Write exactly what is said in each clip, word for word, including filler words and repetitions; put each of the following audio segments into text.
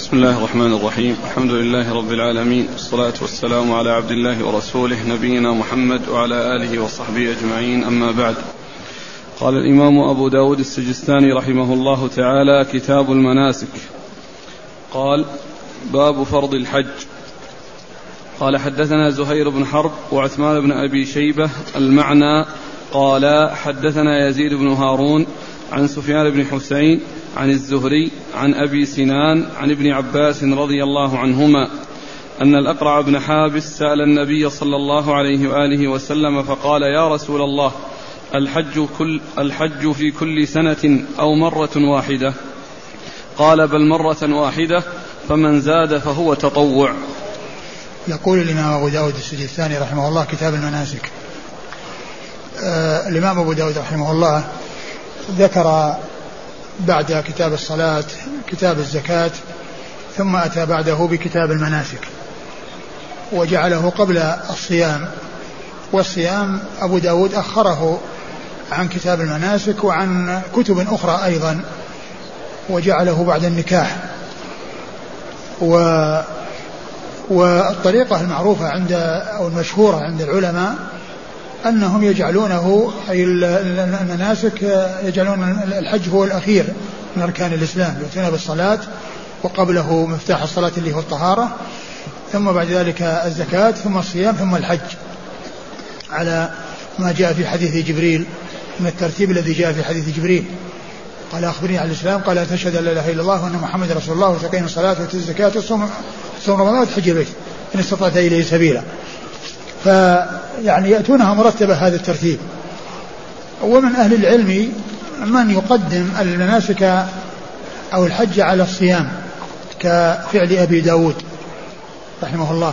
بسم الله الرحمن الرحيم. الحمد لله رب العالمين، والصلاة والسلام على عبد الله ورسوله نبينا محمد وعلى آله وصحبه أجمعين، أما بعد. قال الإمام أبو داود السجستاني رحمه الله تعالى: كتاب المناسك. قال: باب فرض الحج. قال: حدثنا زهير بن حرب وعثمان بن أبي شيبة المعنى. قال: حدثنا يزيد بن هارون عن سفيان بن حسين عن الزهري عن أبي سنان عن ابن عباس رضي الله عنهما أن الأقرع بن حابس سأل النبي صلى الله عليه وآله وسلم فقال: يا رسول الله، الحج, كل الحج في كل سنة أو مرة واحدة؟ قال: بل مرة واحدة، فمن زاد فهو تطوع. يقول الإمام أبو داود السجستاني رحمه الله: كتاب المناسك. آه الإمام أبو داود رحمه الله ذكر بعد كتاب الصلاة كتاب الزكاة، ثم أتى بعده بكتاب المناسك وجعله قبل الصيام، والصيام أبو داود أخره عن كتاب المناسك وعن كتب أخرى أيضا، وجعله بعد النكاح. و والطريقة المعروفة عند أو المشهورة عند العلماء أنهم يجعلونه أي المناسك يجعلون الحج هو الأخير من أركان الإسلام، يؤتون بالصلاة وقبله مفتاح الصلاة اللي هو الطهارة، ثم بعد ذلك الزكاة، ثم الصيام، ثم الحج، على ما جاء في حديث جبريل من الترتيب الذي جاء في حديث جبريل. قال: أخبرني عن الإسلام. قال: تشهد أن لا إله إلا الله وأن محمد رسول الله وتقيم الصلاة وتؤتي الزكاة وتصوم رمضان وتحج البيت إن استطعت إليه سبيلا. فيعني يأتونها مرتبة هذا الترتيب. ومن أهل العلم من يقدم المناسك أو الحج على الصيام كفعل أبي داود رحمه الله،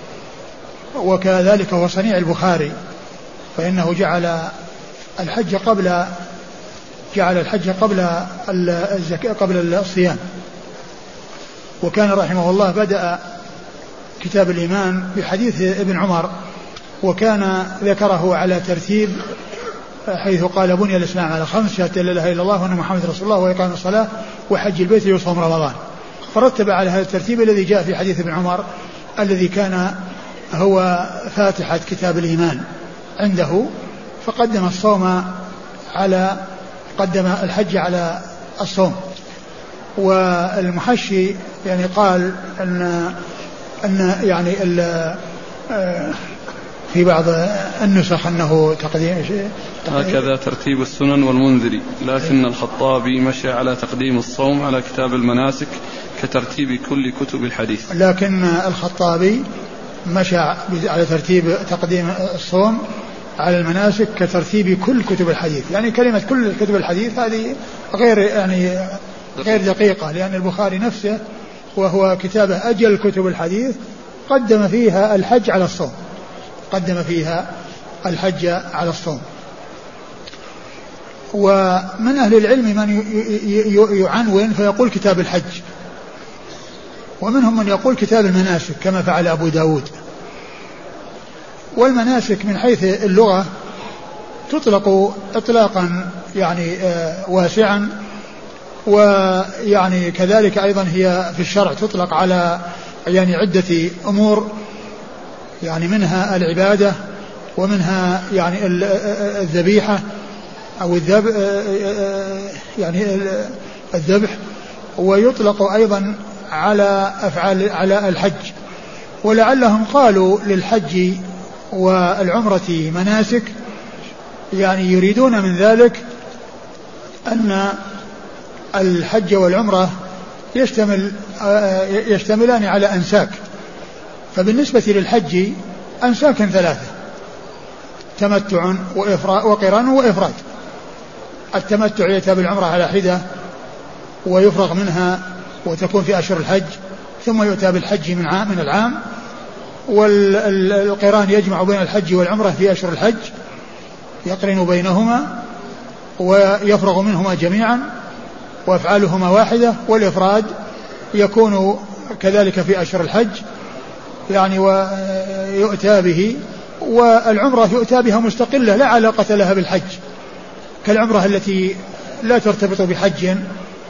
وكذلك هو صنيع البخاري، فإنه جعل الحج قبل جعل الحج قبل الزكاة قبل الصيام. وكان رحمه الله بدأ كتاب الإيمان بحديث ابن عمر، وكان ذكره على ترتيب حيث قال: بني الإسلام على خمس: شهادة لا إله إلا الله وأن محمد رسول الله وإقام الصلاة وحج البيت وصوم رمضان. فرتب على هذا الترتيب الذي جاء في حديث ابن عمر الذي كان هو فاتحة كتاب الإيمان عنده، فقدم الصوم على قدم الحج على الصوم. والمحشي يعني قال أن أن يعني في بعض النسخ أنه تقديم شيء هكذا ترتيب السنن والمنذري، لكن الخطابي مشى على تقديم الصوم على كتاب المناسك كترتيب كل كتب الحديث. لكن الخطابي مشى على ترتيب تقديم الصوم على المناسك كترتيب كل كتب الحديث. يعني كلمة كل كتب الحديث هذه غير يعني غير دقيقة، لأن البخاري نفسه وهو كتابه أجل كتب الحديث قدم فيها الحج على الصوم قدم فيها الحج على الصوم. ومن أهل العلم من يعنون فيقول كتاب الحج، ومنهم من يقول كتاب المناسك كما فعل أبو داود. والمناسك من حيث اللغة تطلق إطلاقا يعني واسعا، ويعني كذلك أيضا هي في الشرع تطلق على يعني عدة أمور، يعني منها العبادة، ومنها يعني الذبيحة أو الذبح يعني الذبح، ويطلق أيضا على أفعال على الحج. ولعلهم قالوا للحج والعمرة مناسك، يعني يريدون من ذلك أن الحج والعمرة يشتمل يشتملان على أنساك. فبالنسبة للحج أنساك ثلاثة: تمتع وقران وإفراد. التمتع يأتي بالعمرة على حدة ويفرغ منها وتكون في أشهر الحج، ثم يؤتى بالحج من عام من العام. والقران يجمع بين الحج والعمرة في أشهر الحج، يقرن بينهما ويفرغ منهما جميعا وأفعالهما واحدة. والإفراد يكون كذلك في أشهر الحج يعني ويؤتى به، والعمرة يؤتى بها مستقلة لا علاقة لها بالحج، كالعمرة التي لا ترتبط بحج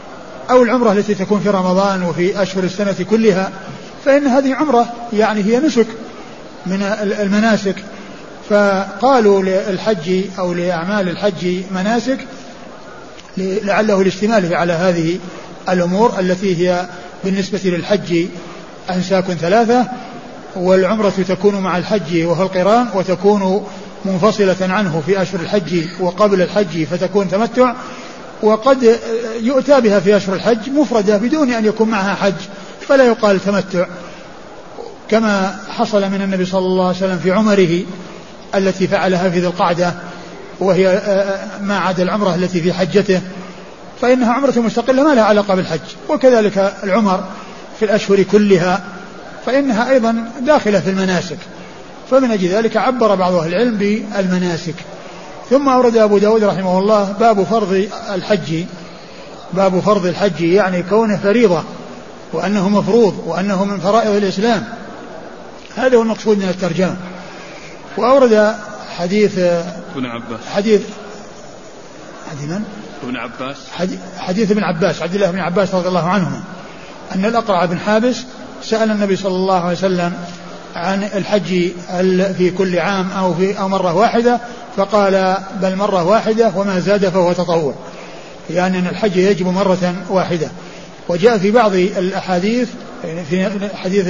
أو العمرة التي تكون في رمضان وفي أشهر السنة كلها، فإن هذه عمرة يعني هي نسك من المناسك. فقالوا للحج أو لأعمال الحج مناسك لعله الاشتمال على هذه الأمور التي هي بالنسبة للحج أنساك ثلاثة، والعمرة تكون مع الحج وهو القران، وتكون منفصلة عنه في أشهر الحج وقبل الحج فتكون تمتع، وقد يؤتى بها في أشهر الحج مفردة بدون أن يكون معها حج فلا يقال تمتع، كما حصل من النبي صلى الله عليه وسلم في عمره التي فعلها في ذي القعدة، وهي ما عدا العمرة التي في حجته، فإنها عمرة مستقلة ما لها علاقة بالحج. وكذلك العمر في الأشهر كلها فإنها أيضا داخلة في المناسك. فمن أجل ذلك عبر بعض أهل العلم بالمناسك. ثم أورد أبو داود رحمه الله باب فرض الحج، باب فرض الحج يعني كونه فريضة وأنه مفروض وأنه من فرائض الإسلام، هذا هو المقصود من الترجمة. وأورد حديث ابن عباس حديث حديث من؟ ابن عباس حديث ابن عباس عبد الله بن عباس رضي الله عنهما أن الأقرع بن حابس سأل النبي صلى الله عليه وسلم عن الحج في كل عام أو في أو مرة واحدة، فقال بل مرة واحدة وما زاد فهو تطوع، يعني أن الحج يجب مرة واحدة. وجاء في بعض الأحاديث في حديث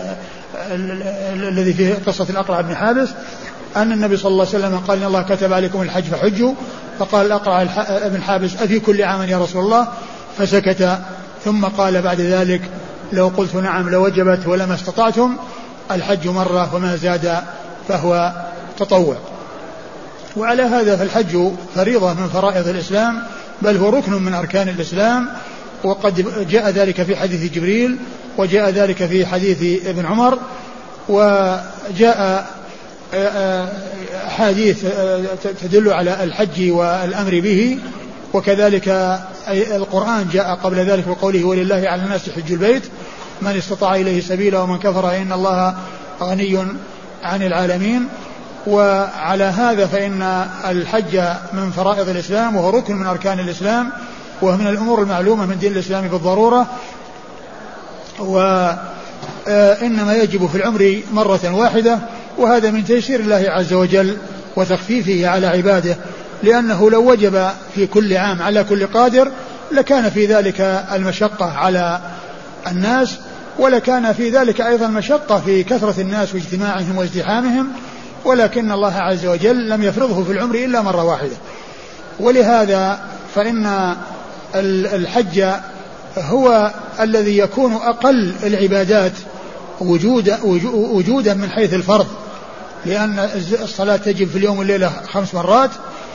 الذي في قصة الأقرع بن حابس أن النبي صلى الله عليه وسلم قال إن الله كتب عليكم الحج فحجوا، فقال الأقرع بن حابس أفي كل عام يا رسول الله؟ فسكت، ثم قال بعد ذلك لو قلت نعم لوجبت ولما استطعتم، الحج مرة وما زاد فهو تطوع. وعلى هذا فالحج فريضة من فرائض الإسلام، بل هو ركن من أركان الإسلام، وقد جاء ذلك في حديث جبريل، وجاء ذلك في حديث ابن عمر، وجاء حديث تدل على الحج والأمر به، وكذلك القرآن جاء قبل ذلك بقوله ولله على الناس حج البيت من استطاع إليه سبيلا ومن كفر إن الله غني عن العالمين. وعلى هذا فإن الحج من فرائض الإسلام وهو ركن من أركان الإسلام، وهو من الأمور المعلومة من دين الإسلام بالضرورة، وإنما يجب في العمر مرة واحدة، وهذا من تيسير الله عز وجل وتخفيفه على عباده، لأنه لو وجب في كل عام على كل قادر لكان في ذلك المشقة على الناس، ولكان في ذلك أيضا مشقة في كثرة الناس واجتماعهم وازدحامهم، ولكن الله عز وجل لم يفرضه في العمر إلا مرة واحدة. ولهذا فإن الحج هو الذي يكون أقل العبادات وجودا, وجودا من حيث الفرض، لأن الصلاة تجب في اليوم والليلة خمس مرات،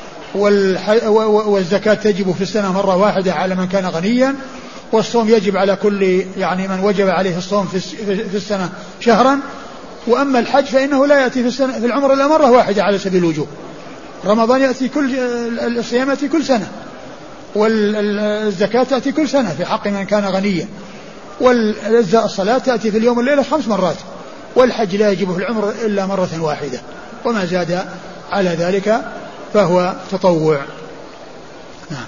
والزكاة تجب في السنة مرة واحدة على من كان غنيا، والصوم يجب على كل يعني من وجب عليه الصوم في السنة شهرا. وأما الحج فإنه لا يأتي في, السنة في العمر إلا مرة واحدة على سبيل الوجوب. رمضان يأتي كل الصيام يأتي كل سنة، والزكاة تأتي كل سنة في حق من كان غنيا، والصلاة تأتي في اليوم والليلة خمس مرات، والحج لا يجب في العمر إلا مرة واحدة، وما زاد على ذلك فهو تطوع. نعم.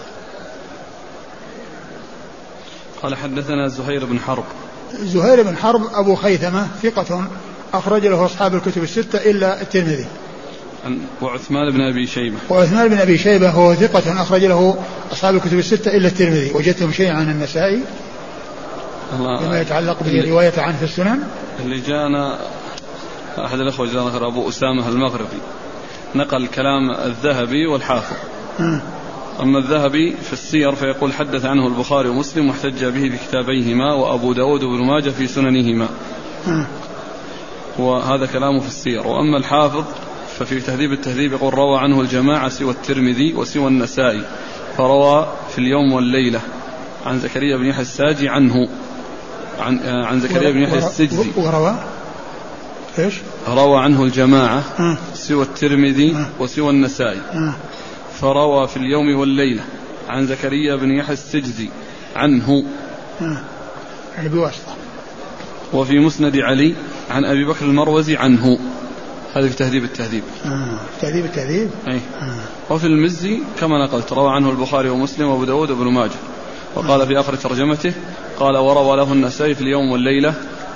قال حدثنا زهير بن حرب. زهير بن حرب أبو خيثمة ثقة أخرج له أصحاب الكتب الستة إلا الترمذي. وعثمان بن أبي شيبة. وعثمان بن أبي شيبة هو ثقة أخرج له أصحاب الكتب الستة إلا الترمذي. وجدتم شيء عن النسائي لما يتعلق بالرواية عنه في السنن؟ اللي جاءنا أحد الأخوة جاءنا أبو أسامة المغربي نقل كلام الذهبي والحافظ. م. أما الذهبي في السير فيقول حدث عنه البخاري ومسلم واحتج به بكتابيهما وأبو داود وابن ماجه في سننهما. م. وهذا كلامه في السير. وأما الحافظ ففي تهذيب التهذيب يقول روى عنه الجماعة سوى الترمذي وسوى النسائي، فروى في اليوم والليلة عن زكريا بن يحيى الساجي عنه عن, عن زكريا بن يحيى السجزي. وروى إيش؟ روى عنه الجماعة م. سوى الترمذي م. وسوى النسائي، م. فروى في اليوم والليلة عن زكريا بن يحيى السجزي عنه، يعني بواسطة. وفي مسند علي عن أبي بكر المروزي عنه. هذا في تهذيب التهذيب. آه. تهذيب التهذيب. أي. آه. وفي المزي كما نقلت روى عنه البخاري ومسلم وابو داود وابن ماجه. وقال في آخر ترجمته قال وروى له النسائي في اليوم والليلة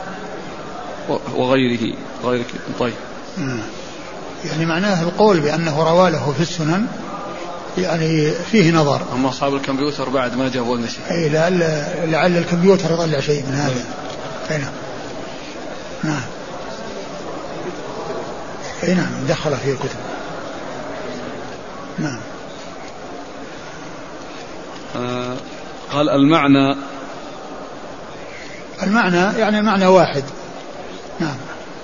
وغيره غير. طيب يعني معناه القول بأنه روى له في السنن يعني فيه نظر. أما أصحاب الكمبيوتر بعد ما جابوا لنا شيء. أي لعل, لعل الكمبيوتر يطلع شيء من هذا. أي نعم. نعم. أي نعم دخل فيه الكتب. نعم. آه قال المعنى المعنى يعني المعنى واحد. نعم.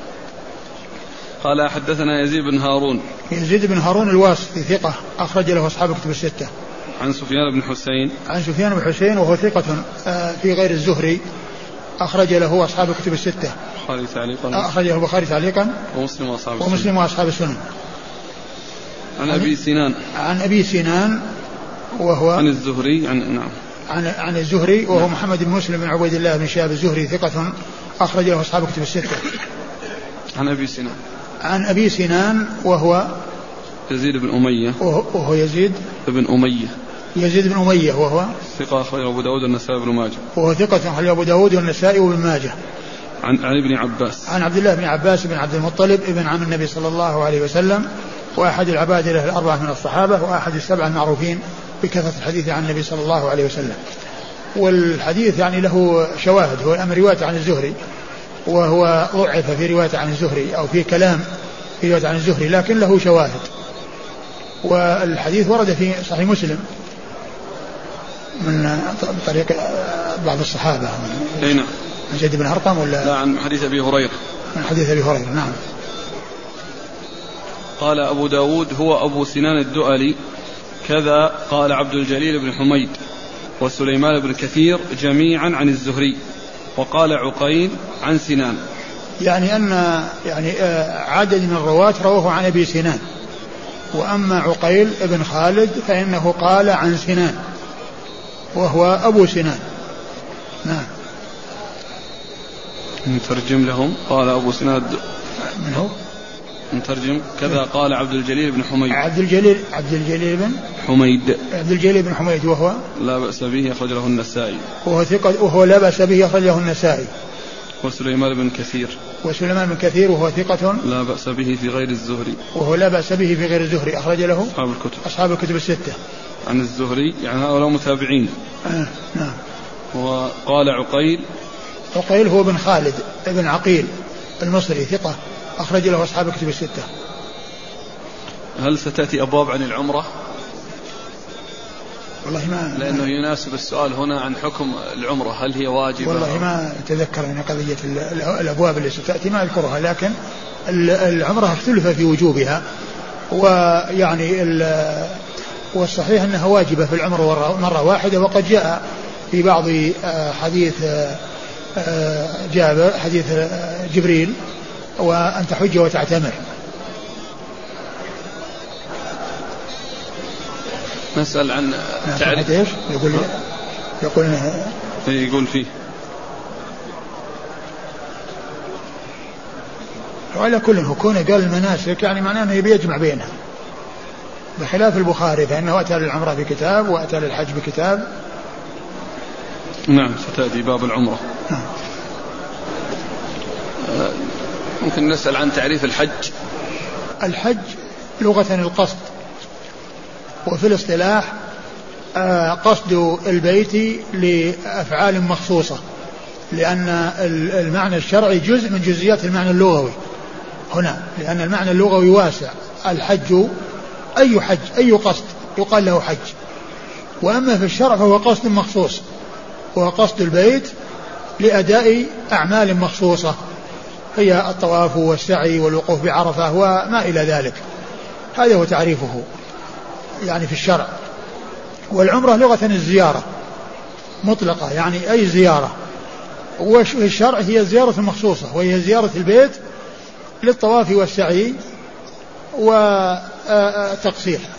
قال حدثنا يزيد بن هارون. يزيد بن هارون الواسطي ثقة أخرج له أصحاب الكتب الستة. عن سفيان بن حسين. عن سفيان بن حسين وهو ثقة في غير الزهري أخرج له أصحاب الكتب الستة. البخاري تعليقا. أخرجه البخاري تعليقا. ومسلم وأصحاب السنن. ومسلم وأصحاب السنن. عن أبي سنان. عن أبي سنان وهو. عن الزهري عن نعم. عن عن الزهري وهو نعم. محمد بن مسلم بن عبيد الله بن شهاب الزهري ثقة أخرج له أصحاب الكتب الستة. عن أبي سنان. عن أبي سنان وهو يزيد بن أمية. وهو يزيد بن أمية. يزيد بن أمية وهو ثقة أخرج أبو داود والنسائي بن ماجه. وهو ثقة أخرج أبو داود والنسائي وابن ماجه. عن عن ابن عباس. عن عبد الله بن عباس بن عبد المطلب ابن عم النبي صلى الله عليه وسلم وأحد العباد له الأربعة من الصحابة وأحد السبعة المعروفين بكثرة الحديث عن النبي صلى الله عليه وسلم. والحديث يعني له شواهد. هو الأمر رواية عن الزهري وهو ضعف في رواية عن الزهري أو في كلام في رواية عن الزهري لكن له شواهد. والحديث ورد في صحيح مسلم من طريق بعض الصحابة. أي نعم. عن زيد بن أرقم ولا لا عن حديث أبي هريرة. عن حديث أبي هريرة. نعم. قال أبو داود هو أبو سنان الدؤلي كذا قال عبد الجليل بن حميد وسليمان بن كثير جميعا عن الزهري وقال عقيل عن سنان. يعني أن يعني عدد من الرواة رواه عن أبي سنان وأما عقيل بن خالد فإنه قال عن سنان وهو أبو سنان. نعم. نترجم لهم. قال أبو سنان من هو؟ نترجم كذا قال عبد الجليل بن حميد. عبد الجليل عبد الجليل بن حميد. عبد الجليل بن حميد وهو لا بأس به أخرج له النسائي. وهو ثقة وهو لا بأس به أخرج له النسائي. وسليمان بن كثير. وسليمان بن كثير وهو ثقة لا بأس به في غير الزهري. وهو لا بأس به في غير الزهري أخرج له أصحاب الكتب. أصحاب الكتب الستة. عن الزهري يعني هؤلاء متابعين. آه. نعم. وقال عقيل. عقيل هو بن خالد ابن عقيل المصري ثقة أخرج له أصحاب الكتب الستة. هل ستأتي أبواب عن العمرة؟ والله ما لأنه يناسب السؤال هنا عن حكم العمرة هل هي واجبة؟ والله ما أتذكر أن قضية الأبواب اللي ستأتي ما أذكرها لكن العمرة اختلف في وجوبها ويعني والصحيح أنها واجبة في العمر مرة واحدة وقد جاء في بعض حديث جابر حديث جبريل وأن تحج وتعتمر. نسأل عن تعريف ايش يقول يقول يقول فيه وعلى كل هو كونه قال المناسك يعني معناه انه يبي يجمع بينها بخلاف البخاري فانه اتى للعمره بكتاب واتى للحج بكتاب. نعم ستأتي باب العمره. نعم. ممكن نسأل عن تعريف الحج. الحج لغة القصد وفي الاصطلاح قصد البيت لأفعال مخصوصة لأن المعنى الشرعي جزء من جزئيات المعنى اللغوي هنا لأن المعنى اللغوي واسع. الحج أي حج أي قصد يقال له حج وأما في الشرع فهو قصد مخصوص وهو قصد البيت لأداء أعمال مخصوصة هي الطواف والسعي والوقوف بعرفة وما إلى ذلك. هذا هو تعريفه يعني في الشرع. والعمرة لغة الزيارة مطلقة يعني أي زيارة وفي الشرع هي الزيارة المخصوصة وهي زيارة البيت للطواف والسعي وتقصير